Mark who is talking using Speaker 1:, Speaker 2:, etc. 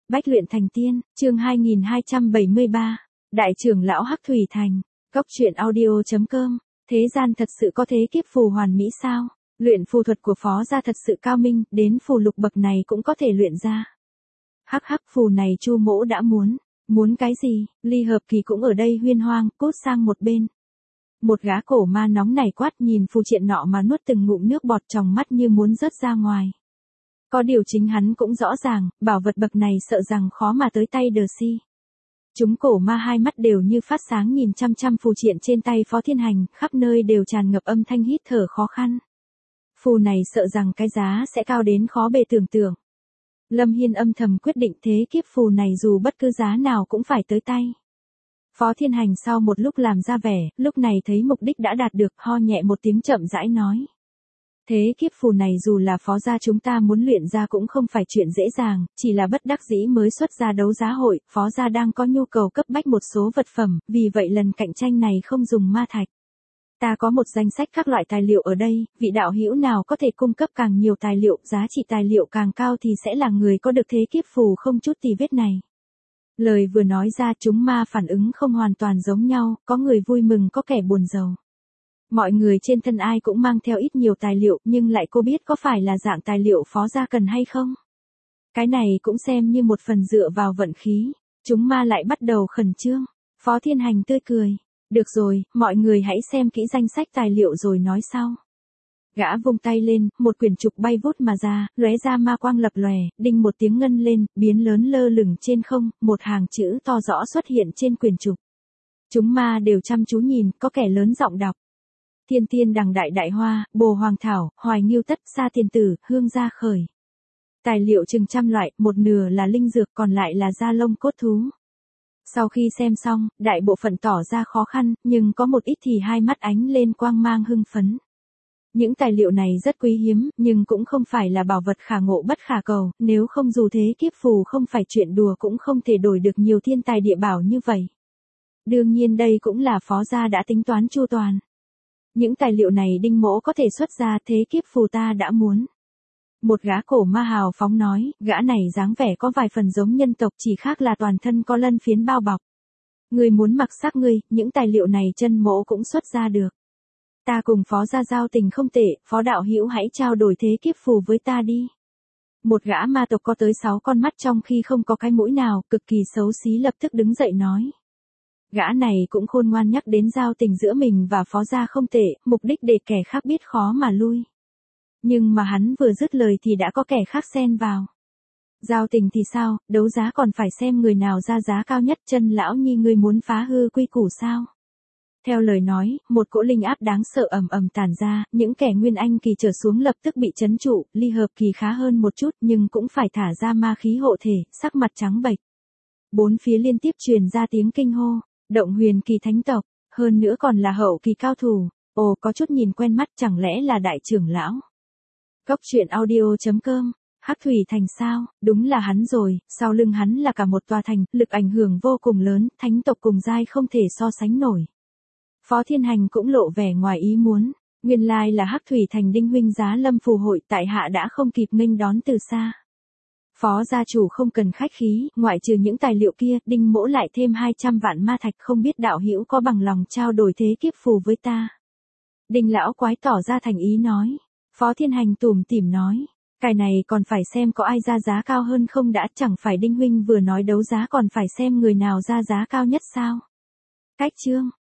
Speaker 1: Bách luyện thành tiên, chương 2273. Đại trưởng lão Hắc Thủy Thành. Cốc truyện audio.com. Thế gian thật sự có thế kiếp phù hoàn mỹ sao? Luyện phù thuật của Phó gia thật sự cao minh, đến phù lục bậc này cũng có thể luyện ra. Hắc hắc, phù này Chu mỗ đã muốn. Muốn cái gì? Ly Hợp Kỳ cũng ở đây huyên hoang, cút sang một bên. Một gã cổ ma nóng này quát, nhìn phù triện nọ mà nuốt từng ngụm nước bọt, trong mắt như muốn rớt ra ngoài. Có điều chính hắn cũng rõ ràng, bảo vật bậc này sợ rằng khó mà tới tay Đờ Si. Chúng cổ ma hai mắt đều như phát sáng nhìn chăm chăm phù triện trên tay Phó Thiên Hành, khắp nơi đều tràn ngập âm thanh hít thở khó khăn. Phù này sợ rằng cái giá sẽ cao đến khó bề tưởng tượng. Lâm Hiên âm thầm quyết định thế kiếp phù này dù bất cứ giá nào cũng phải tới tay. Phó Thiên Hành sau một lúc làm ra vẻ, lúc này thấy mục đích đã đạt được, ho nhẹ một tiếng chậm rãi nói. Thế kiếp phù này dù là Phó gia chúng ta muốn luyện ra cũng không phải chuyện dễ dàng, chỉ là bất đắc dĩ mới xuất ra đấu giá hội, Phó gia đang có nhu cầu cấp bách một số vật phẩm, vì vậy lần cạnh tranh này không dùng ma thạch. Ta có một danh sách các loại tài liệu ở đây, vị đạo hữu nào có thể cung cấp càng nhiều tài liệu, giá trị tài liệu càng cao thì sẽ là người có được thế kiếp phù không chút tì vết này. Lời vừa nói ra chúng ma phản ứng không hoàn toàn giống nhau, có người vui mừng có kẻ buồn rầu. Mọi người trên thân ai cũng mang theo ít nhiều tài liệu, nhưng lại cô biết có phải là dạng tài liệu Phó gia cần hay không? Cái này cũng xem như một phần dựa vào vận khí. Chúng ma lại bắt đầu khẩn trương. Phó Thiên Hành tươi cười. Được rồi, mọi người hãy xem kỹ danh sách tài liệu rồi nói sau. Gã vung tay lên, một quyển trục bay vút mà ra, lóe ra ma quang lập lòe, đinh một tiếng ngân lên, biến lớn lơ lửng trên không, một hàng chữ to rõ xuất hiện trên quyển trục. Chúng ma đều chăm chú nhìn, có kẻ lớn giọng đọc. Thiên tiên đằng đại đại hoa, bồ hoàng thảo, hoài nghiêu tất, sa tiền tử, hương gia khởi. Tài liệu chừng trăm loại, một nửa là linh dược còn lại là da lông cốt thú. Sau khi xem xong, đại bộ phận tỏ ra khó khăn, nhưng có một ít thì hai mắt ánh lên quang mang hưng phấn. Những tài liệu này rất quý hiếm, nhưng cũng không phải là bảo vật khả ngộ bất khả cầu, nếu không dù thế kiếp phù không phải chuyện đùa cũng không thể đổi được nhiều thiên tài địa bảo như vậy. Đương nhiên đây cũng là Phó gia đã tính toán chu toàn. Những tài liệu này Đinh mỗ có thể xuất ra, thế kiếp phù ta đã muốn. Một gã cổ ma hào phóng nói, gã này dáng vẻ có vài phần giống nhân tộc, chỉ khác là toàn thân có lân phiến bao bọc. Người muốn mặc xác ngươi, những tài liệu này chân mỗ cũng xuất ra được. Ta cùng Phó gia giao tình không tệ, Phó đạo hữu hãy trao đổi thế kiếp phù với ta đi. Một gã ma tộc có tới 6 con mắt trong khi không có cái mũi nào, cực kỳ xấu xí lập tức đứng dậy nói. Gã này cũng khôn ngoan nhắc đến giao tình giữa mình và Phó gia không tệ, mục đích để kẻ khác biết khó mà lui. Nhưng mà hắn vừa dứt lời thì đã có kẻ khác xen vào. Giao tình thì sao, đấu giá còn phải xem người nào ra giá cao nhất, Chân lão nhi ngươi muốn phá hư quy củ sao? Theo lời nói, một cỗ linh áp đáng sợ ầm ầm tản ra, những kẻ Nguyên Anh kỳ trở xuống lập tức bị trấn trụ, Ly Hợp Kỳ khá hơn một chút nhưng cũng phải thả ra ma khí hộ thể, sắc mặt trắng bệch. Bốn phía liên tiếp truyền ra tiếng kinh hô, Động Huyền Kỳ thánh tộc, hơn nữa còn là hậu kỳ cao thủ, ồ có chút nhìn quen mắt, chẳng lẽ là đại trưởng lão. Cốc truyện audio.com. Hắc Thủy Thành sao, đúng là hắn rồi, sau lưng hắn là cả một tòa thành, lực ảnh hưởng vô cùng lớn, thánh tộc cùng giai không thể so sánh nổi. Phó Thiên Hành cũng lộ vẻ ngoài ý muốn, nguyên lai là Hắc Thủy Thành Đinh huynh giá lâm phù hội, tại hạ đã không kịp nghênh đón từ xa. Phó gia chủ không cần khách khí, ngoại trừ những tài liệu kia, Đinh mỗ lại thêm 200 vạn ma thạch, không biết đạo hữu có bằng lòng trao đổi thế kiếp phù với ta. Đinh lão quái tỏ ra thành ý nói. Phó Thiên Hành tủm tỉm nói, cái này còn phải xem có ai ra giá cao hơn không đã, chẳng phải Đinh huynh vừa nói đấu giá còn phải xem người nào ra giá cao nhất sao. Cách chương.